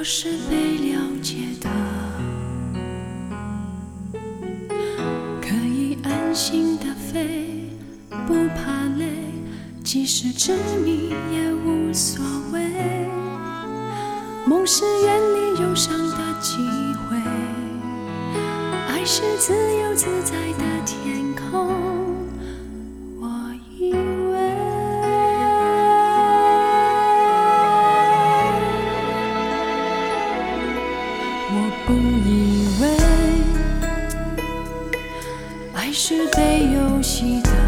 是被了解的，可以安心的飞，不怕累，即使执迷也无所谓。梦是远离忧伤的机会，爱是自由自在的天空。我以为我不以为爱是被游戏的，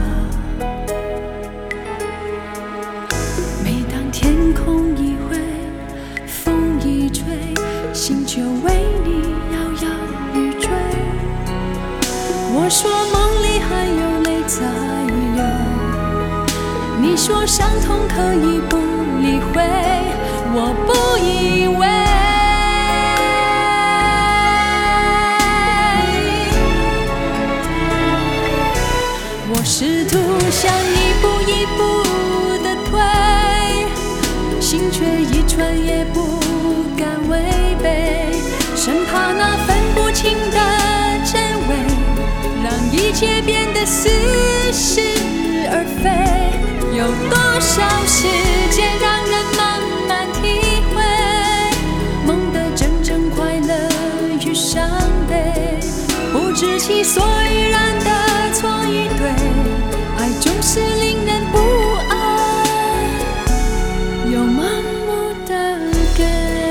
每当天空一灰，风一吹，心就为你摇摇欲坠。我说梦里还有泪在流，你说伤痛可以不理会，我不以为。我试图想一步一步的退，心却一寸也不敢违背，生怕那分不清的真伪，让一切变得似是而非。有多少时间让人慢慢体会梦的真正快乐与伤悲，不知其所以然的错与对，爱总是令人不安又盲目的给。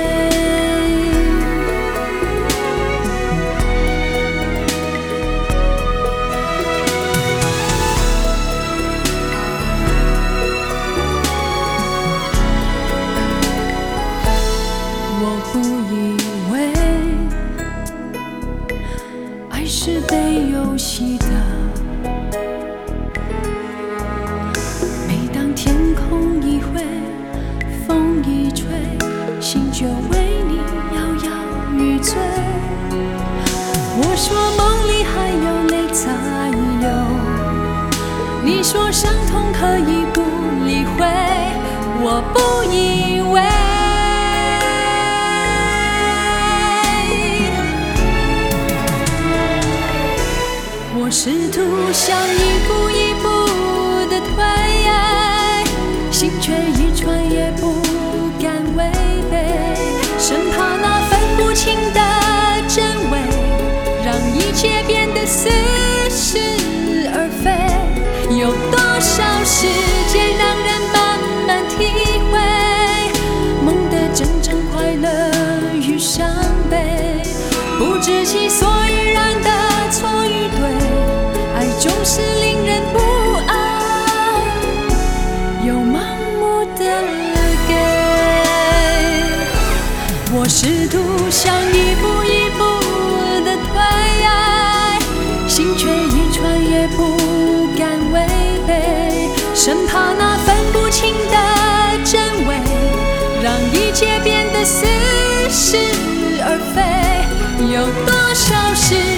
我不以为爱是被游戏的，每当天空一灰，风一吹，心就为你摇摇欲坠。我说梦里还有泪在流，你说伤痛可以不理会，我不以为。我试图想一步一步的退，心却一寸也不敢违背，生怕那分不清的真伪，让一切变得似是而非。有多少时间让人慢慢体会梦的真正快乐与伤悲，不知其所以然的错与对，爱总是令人不安又盲目的给。我试图想一步一步的退，心却一寸也不敢违背，生怕那分不清的真伪，让一切变得似是而非。有多少时